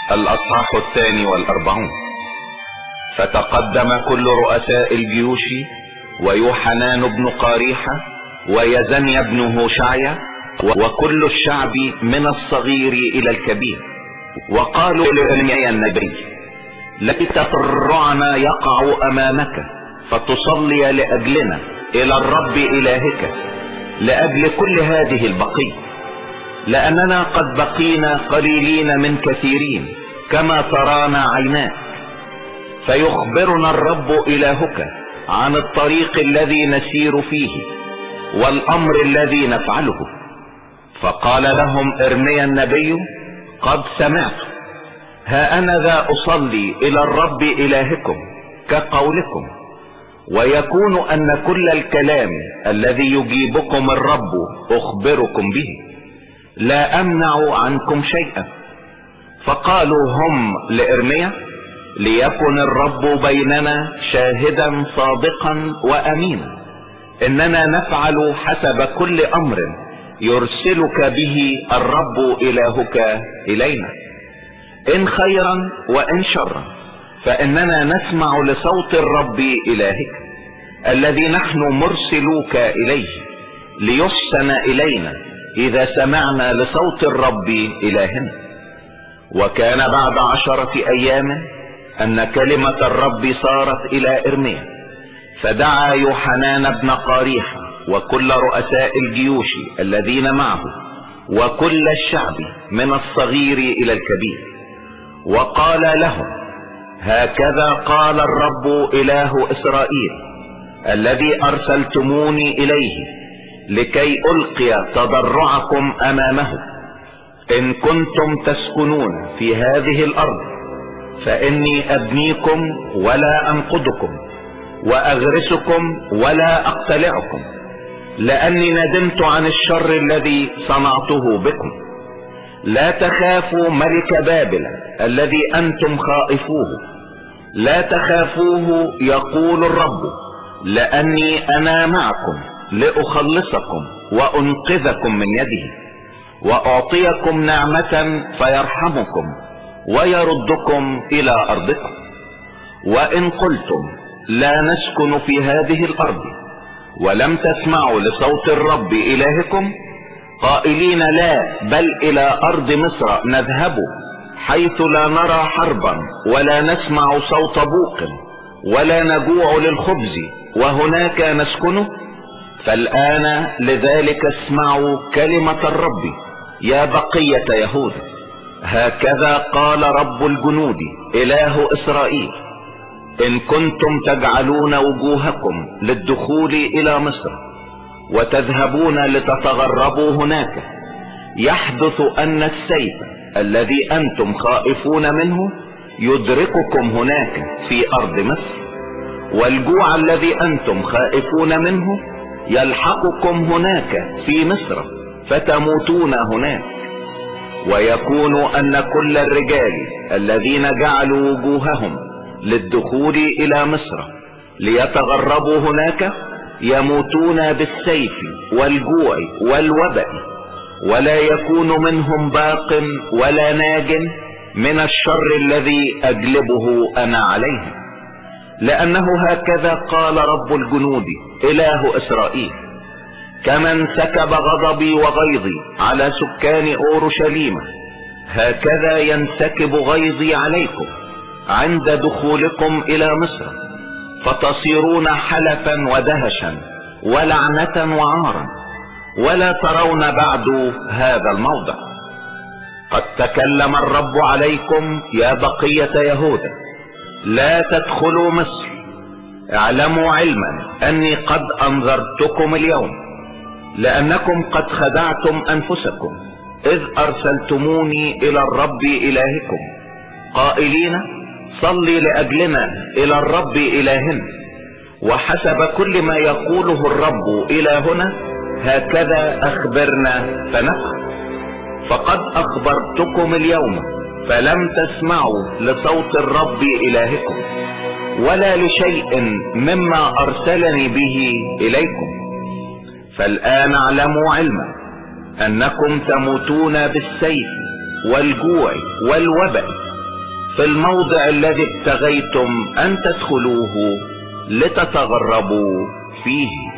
الأصحاح 42. فتقدم كل رؤساء الجيوش ويوحنان بن قاريحة ويزنيا بن هوشعيا وكل الشعب من الصغير إلى الكبير، وقالوا لإرميا النبي: ليت تضرعنا يقع أمامك فتصلي لأجلنا إلى الرب إلهك لأجل كل هذه البقية، لأننا قد بقينا قليلين من كثيرين كما ترانا عيناك، فيخبرنا الرب إلهك عن الطريق الذي نسير فيه والأمر الذي نفعله. فقال لهم إرميا النبي: قد سمعت، ها أنا ذا أصلي إلى الرب إلهكم كقولكم، ويكون أن كل الكلام الذي يجيبكم الرب أخبركم به، لا أمنع عنكم شيئا. فقالوا هم لإرميا: ليكن الرب بيننا شاهدا صادقا وأمينا، إننا نفعل حسب كل أمر يرسلك به الرب إلهك إلينا، إن خيرا وإن شرا، فإننا نسمع لصوت الرب إلهك الذي نحن مرسلوك إليه، ليحسن إلينا إذا سمعنا لصوت الرب إلهنا. وكان بعد 10 أيام أن كلمة الرب صارت إلى إرميا، فدعا يوحنان بن قاريحة وكل رؤساء الجيوش الذين معه وكل الشعب من الصغير إلى الكبير، وقال لهم: هكذا قال الرب إله إسرائيل الذي أرسلتموني إليه لكي ألقي تضرعكم أمامه: إن كنتم تسكنون في هذه الأرض فإني أبنيكم ولا أنقضكم وأغرسكم ولا أقتلعكم، لأني ندمت عن الشر الذي صنعته بكم. لا تخافوا ملك بابل الذي أنتم خائفوه، لا تخافوه يقول الرب، لأني أنا معكم لأخلصكم وأنقذكم من يده، وأعطيكم نعمة فيرحمكم ويردكم إلى أرضكم. وإن قلتم: لا نسكن في هذه الأرض، ولم تسمعوا لصوت الرب إلهكم قائلين: لا بل إلى أرض مصر نذهب، حيث لا نرى حربا ولا نسمع صوت بوق ولا نجوع للخبز وهناك نسكن، فالآن لذلك اسمعوا كلمة الرب يا بقية يهوذا. هكذا قال رب الجنود إله إسرائيل: إن كنتم تجعلون وجوهكم للدخول إلى مصر وتذهبون لتتغربوا هناك، يحدث أن السيف الذي أنتم خائفون منه يدرككم هناك في أرض مصر، والجوع الذي أنتم خائفون منه يلحقكم هناك في مصر فتموتون هناك. ويكون أن كل الرجال الذين جعلوا وجوههم للدخول إلى مصر ليتغربوا هناك يموتون بالسيف والجوع والوباء، ولا يكون منهم باق ولا ناج من الشر الذي أجلبه أنا عليهم، لأنه هكذا قال رب الجنود إله إسرائيل: كمن سكب غضبي وغيظي على سكان أورشليم، هكذا ينسكب غيظي عليكم عند دخولكم إلى مصر، فتصيرون حلفا ودهشا ولعنة وعارا، ولا ترون بعد هذا الموضع. قد تكلم الرب عليكم يا بقية يهوذا: لا تدخلوا مصر، اعلموا علما أني قد أنذرتكم اليوم، لأنكم قد خدعتم أنفسكم إذ أرسلتموني إلى الرب إلهكم قائلين: صلي لأجلنا إلى الرب إلهنا، وحسب كل ما يقوله الرب إلهنا هكذا أخبرنا فنفعل. فقد أخبرتكم اليوم فلم تسمعوا لصوت الرب إلهكم ولا لشيء مما أرسلني به إليكم. فالآن اعلموا علما أنكم تموتون بالسيف والجوع والوباء في الموضع الذي ابتغيتم ان تدخلوه لتتغربوا فيه.